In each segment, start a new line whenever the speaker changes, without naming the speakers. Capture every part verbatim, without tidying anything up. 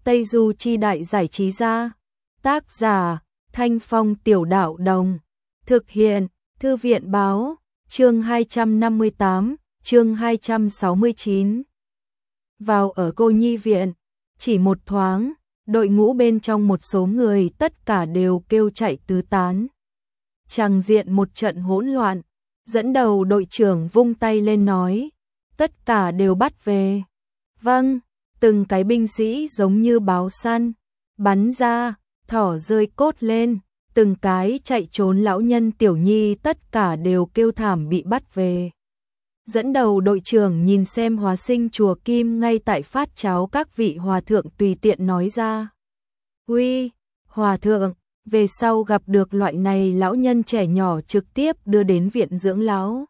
Tây Du Chi Đại Giải Trí Gia. Tác giả Thanh Phong Tiểu Đạo Đồng. Thực hiện Thư viện Báo. Chương hai trăm năm mươi tám, chương hai trăm sáu mươi chín. Vào ở cô nhi viện, chỉ một thoáng, đội ngũ bên trong một số người tất cả đều kêu chạy tứ tán. Tràng diện một trận hỗn loạn, dẫn đầu đội trưởng vung tay lên nói, tất cả đều bắt về. Vâng, từng cái binh sĩ giống như báo săn, bắn ra, thỏ rơi cốt lên, từng cái chạy trốn lão nhân tiểu nhi tất cả đều kêu thảm bị bắt về. Dẫn đầu đội trưởng nhìn xem hóa sinh chùa Kim ngay tại phát cháo các vị hòa thượng tùy tiện nói ra. Uy, hòa thượng, về sau gặp được loại này lão nhân trẻ nhỏ trực tiếp đưa đến viện dưỡng lão.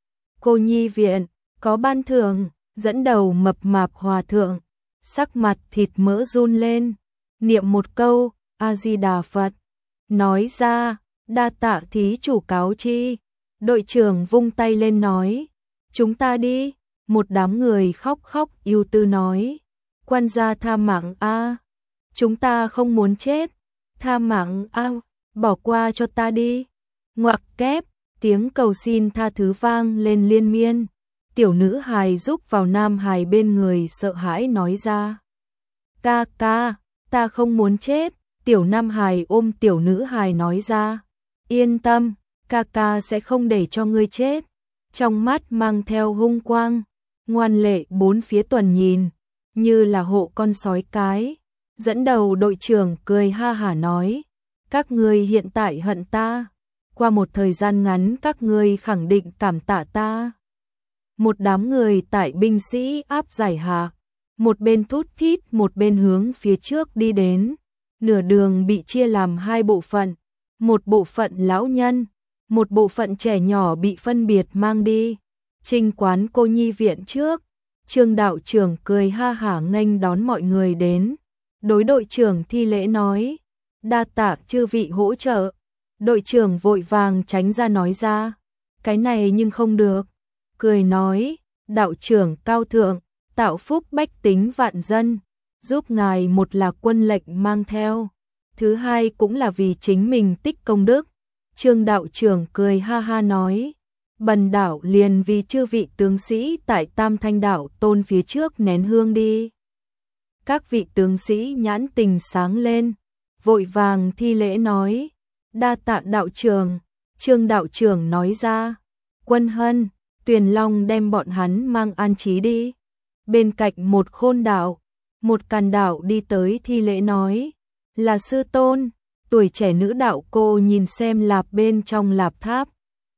Cô nhi viện, có ban thưởng, dẫn đầu mập mạp hòa thượng, sắc mặt thịt mỡ run lên, niệm một câu, A-di-đà Phật, nói ra, đa tạ thí chủ cáo chi. Đội trưởng vung tay lên nói, chúng ta đi. Một đám người khóc khóc ưu tư nói, quan gia tha mạng a, chúng ta không muốn chết, tha mạng a, bỏ qua cho ta đi. Ngoặc kép, tiếng cầu xin tha thứ vang lên liên miên. Tiểu nữ hài rúc vào nam hài bên người sợ hãi nói ra, ca ca, ta không muốn chết. Tiểu nam hài ôm tiểu nữ hài nói ra, yên tâm, ca ca sẽ không để cho ngươi chết. Trong mắt mang theo hung quang, ngoan lệ bốn phía tuần nhìn, như là hộ con sói cái. Dẫn đầu đội trưởng cười ha hả nói, các ngươi hiện tại hận ta, qua một thời gian ngắn các ngươi khẳng định cảm tạ ta. Một đám người tại binh sĩ áp giải hạ, một bên thút thít một bên hướng phía trước đi đến. Nửa đường bị chia làm hai bộ phận, một bộ phận lão nhân, một bộ phận trẻ nhỏ bị phân biệt mang đi. Trình quán cô nhi viện trước, Trương đạo trưởng cười ha hả nghênh đón mọi người đến. Đối đội trưởng thi lễ nói, đa tạ chư vị hỗ trợ. Đội trưởng vội vàng tránh ra nói ra, cái này nhưng không được. Cười nói, đạo trưởng cao thượng, tạo phúc bách tính vạn dân, giúp ngài một là quân lệnh mang theo, thứ hai cũng là vì chính mình tích công đức. Trương đạo trưởng cười ha ha nói, bần đạo liền vì chư vị tướng sĩ tại Tam Thanh đạo tôn phía trước nén hương đi. Các vị tướng sĩ nhãn tình sáng lên, vội vàng thi lễ nói, đa tạ đạo trưởng. Trương đạo trưởng nói ra, Quân Hân, Tuyền Long đem bọn hắn mang an trí đi. Bên cạnh một khôn đạo, một càn đạo đi tới thi lễ nói, là sư tôn. Tuổi trẻ nữ đạo cô nhìn xem lạp bên trong lạp tháp,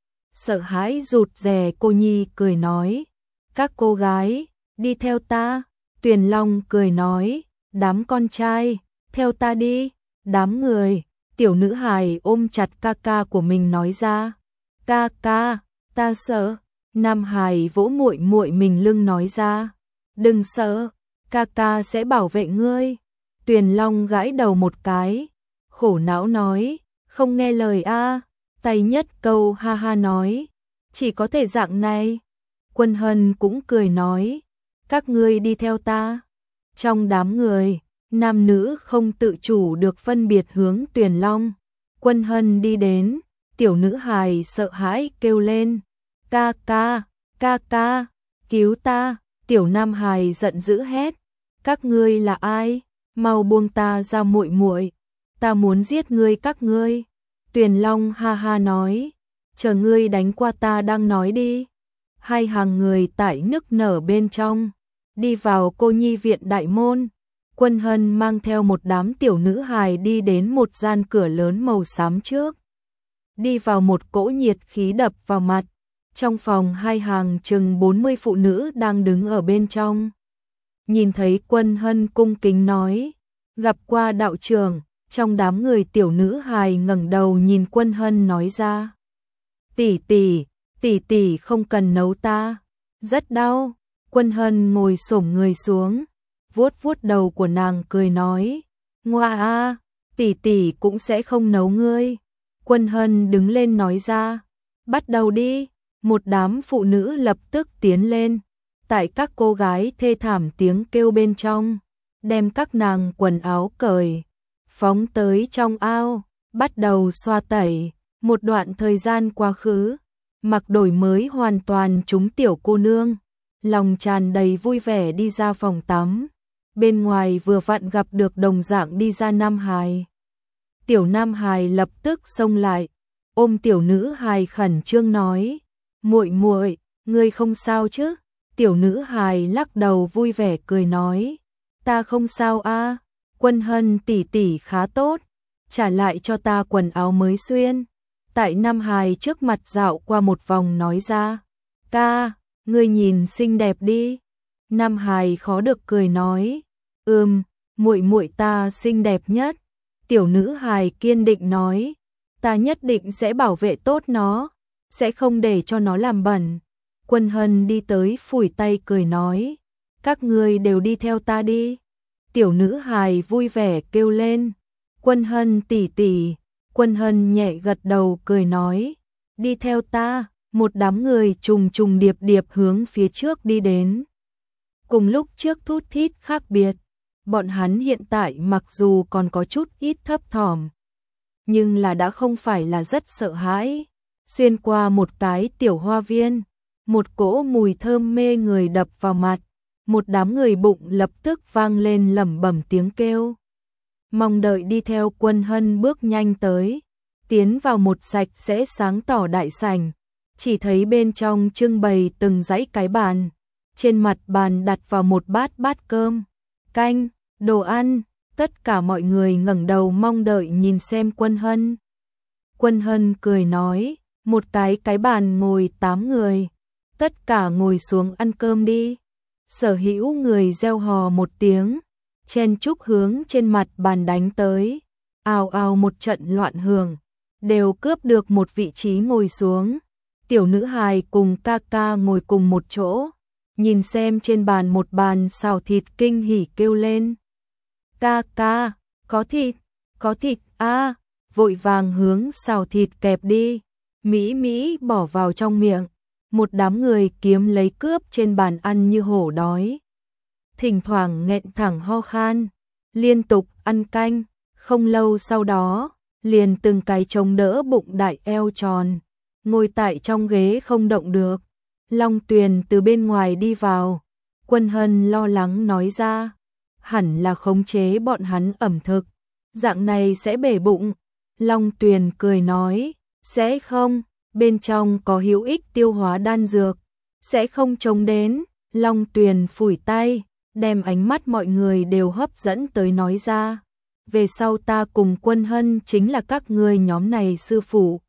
sợ hãi rụt rè. Cô nhi cười nói, các cô gái, đi theo ta. Tuyền Long cười nói, đám con trai, theo ta đi. Đám người, tiểu nữ hài ôm chặt ca ca của mình nói ra, ca ca, ta sợ. Nam hài vỗ muội muội mình lưng nói ra, đừng sợ, ca ca sẽ bảo vệ ngươi. Tuyền Long gãi đầu một cái, khổ não nói, không nghe lời a. À. Tay nhất câu ha ha nói, chỉ có thể dạng này. Quân Hân cũng cười nói, các ngươi đi theo ta. Trong đám người, nam nữ không tự chủ được phân biệt hướng Tuyền Long. Quân Hân đi đến, tiểu nữ hài sợ hãi kêu lên, ca ca, ca ca, cứu ta. Tiểu nam hài giận dữ hét, các ngươi là ai? Mau buông ta ra muội muội, ta muốn giết ngươi các ngươi. Tuyền Long ha ha nói, chờ ngươi đánh qua ta đang nói đi. Hai hàng người tại nức nở bên trong, đi vào cô nhi viện đại môn. Quân Hân mang theo một đám tiểu nữ hài đi đến một gian cửa lớn màu xám trước. Đi vào một cỗ nhiệt khí đập vào mặt. Trong phòng hai hàng chừng bốn mươi phụ nữ đang đứng ở bên trong. Nhìn thấy Quân Hân cung kính nói, gặp qua đạo trưởng. Trong đám người tiểu nữ hài ngẩng đầu nhìn Quân Hân nói ra, tỷ tỷ, tỷ tỷ không cần nấu ta, rất đau. Quân Hân ngồi xổm người xuống, vuốt vuốt đầu của nàng cười nói, ngoa a, tỷ tỷ cũng sẽ không nấu ngươi. Quân Hân đứng lên nói ra, bắt đầu đi. Một đám phụ nữ lập tức tiến lên, tại các cô gái thê thảm tiếng kêu bên trong, đem các nàng quần áo cởi, phóng tới trong ao, bắt đầu xoa tẩy. Một đoạn thời gian quá khứ, mặc đổi mới hoàn toàn, chúng tiểu cô nương lòng tràn đầy vui vẻ đi ra phòng tắm. Bên ngoài vừa vặn gặp được đồng dạng đi ra nam hài. Tiểu nam hài lập tức xông lại, ôm tiểu nữ hài khẩn trương nói: "Muội muội, ngươi không sao chứ?" Tiểu nữ hài lắc đầu vui vẻ cười nói: "Ta không sao a, Quân Hân tỷ tỷ khá tốt, trả lại cho ta quần áo mới xuyên." Tại nam hài trước mặt dạo qua một vòng nói ra: "Ca, ngươi nhìn xinh đẹp đi." Nam hài khó được cười nói: "Ừm, muội muội ta xinh đẹp nhất." Tiểu nữ hài kiên định nói: "Ta nhất định sẽ bảo vệ tốt nó, sẽ không để cho nó làm bẩn." Quân Hân đi tới phủi tay cười nói: "Các ngươi đều đi theo ta đi." Tiểu nữ hài vui vẻ kêu lên: "Quân Hân tỷ tỷ." Quân Hân nhẹ gật đầu cười nói: "Đi theo ta." Một đám người trùng trùng điệp điệp hướng phía trước đi đến. Cùng lúc trước thút thít khác biệt, bọn hắn hiện tại mặc dù còn có chút ít thấp thỏm, nhưng là đã không phải là rất sợ hãi. Xuyên qua một cái tiểu hoa viên, một cỗ mùi thơm mê người đập vào mặt, một đám người bụng lập tức vang lên lẩm bẩm tiếng kêu. Mong đợi đi theo Quân Hân bước nhanh tới, tiến vào một sạch sẽ sáng tỏ đại sảnh, chỉ thấy bên trong trưng bày từng dãy cái bàn, trên mặt bàn đặt vào một bát bát cơm, canh, đồ ăn, tất cả mọi người ngẩng đầu mong đợi nhìn xem Quân Hân. Quân Hân cười nói: "Một cái cái bàn ngồi tám người, tất cả ngồi xuống ăn cơm đi." Sở hữu người reo hò một tiếng, chen chúc hướng trên mặt bàn đánh tới, ào ào một trận loạn hưởng, đều cướp được một vị trí ngồi xuống. Tiểu nữ hài cùng ca ca ngồi cùng một chỗ, nhìn xem trên bàn một bàn xào thịt kinh hỉ kêu lên: "Ca ca, có thịt, có thịt a!" Vội vàng hướng xào thịt kẹp đi, mỹ mỹ bỏ vào trong miệng. Một đám người kiếm lấy cướp trên bàn ăn như hổ đói, thỉnh thoảng nghẹn thẳng ho khan, liên tục ăn canh. Không lâu sau đó, liền từng cái chống đỡ bụng đại eo tròn, ngồi tại trong ghế không động được. Long Tuyền từ bên ngoài đi vào, Quân Hân lo lắng nói ra: "Hẳn là khống chế bọn hắn ẩm thực, dạng này sẽ bể bụng." Long Tuyền cười nói: "Sẽ không, bên trong có hữu ích tiêu hóa đan dược, sẽ không chống đến." Long Tuyền phủi tay, đem ánh mắt mọi người đều hấp dẫn tới nói ra: "Về sau ta cùng Quân Hân chính là các ngươi nhóm này sư phụ,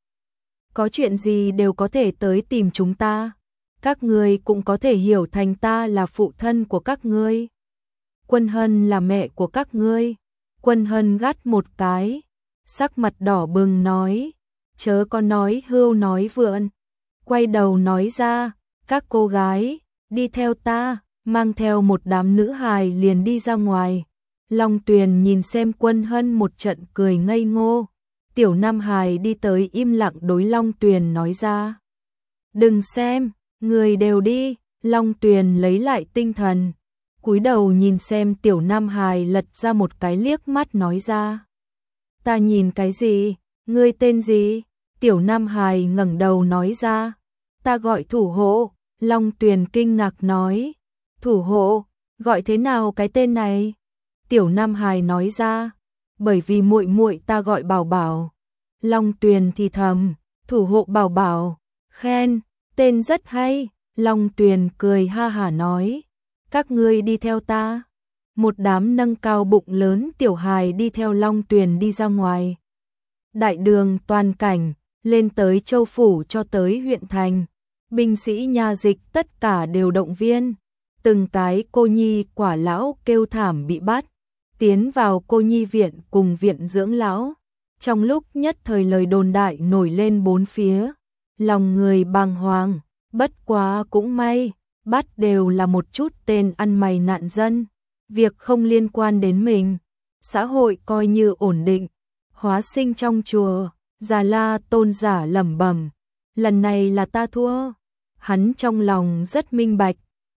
có chuyện gì đều có thể tới tìm chúng ta, các ngươi cũng có thể hiểu thành ta là phụ thân của các ngươi, Quân Hân là mẹ của các ngươi." Quân Hân gắt một cái, sắc mặt đỏ bừng nói: "Chớ có nói hưu nói vượn." Quay đầu nói ra: "Các cô gái, đi theo ta." Mang theo một đám nữ hài liền đi ra ngoài. Long Tuyền nhìn xem Quân Hân một trận cười ngây ngô. Tiểu nam hài đi tới im lặng đối Long Tuyền nói ra: "Đừng xem, người đều đi." Long Tuyền lấy lại tinh thần, cúi đầu nhìn xem tiểu nam hài lật ra một cái liếc mắt nói ra: "Ta nhìn cái gì, ngươi tên gì?" Tiểu nam hài ngẩng đầu nói ra: "Ta gọi Thủ Hộ." Long Tuyền kinh ngạc nói: "Thủ Hộ, gọi thế nào cái tên này?" Tiểu nam hài nói ra: "Bởi vì muội muội ta gọi Bảo Bảo." Long Tuyền thì thầm: "Thủ Hộ Bảo Bảo, khen, tên rất hay." Long Tuyền cười ha hả nói: "Các ngươi đi theo ta." Một đám nâng cao bụng lớn tiểu hài đi theo Long Tuyền đi ra ngoài. Đại đường toàn cảnh, lên tới châu phủ cho tới huyện thành, binh sĩ nha dịch tất cả đều động viên. Từng cái cô nhi quả lão kêu thảm bị bắt, tiến vào cô nhi viện cùng viện dưỡng lão. Trong lúc nhất thời lời đồn đại nổi lên bốn phía, lòng người bàng hoàng, bất quá cũng may, bắt đều là một chút tên ăn mày nạn dân, việc không liên quan đến mình, xã hội coi như ổn định. Hóa Sinh trong chùa, Già La tôn giả lẩm bẩm: "Lần này là ta thua." Hắn trong lòng rất minh bạch,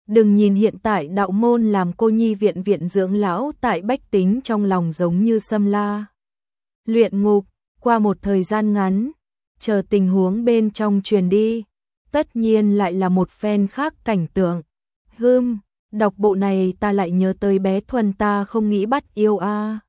Đừng nhìn hiện tại đạo môn làm cô nhi viện viện dưỡng lão tại bách tính trong lòng giống như xâm la. Luyện ngục, qua một thời gian ngắn, chờ tình huống bên trong truyền đi, tất nhiên lại là một phen khác cảnh tượng. Hưm, đọc bộ này ta lại nhớ tới bé Thuần ta không nghĩ bắt yêu a.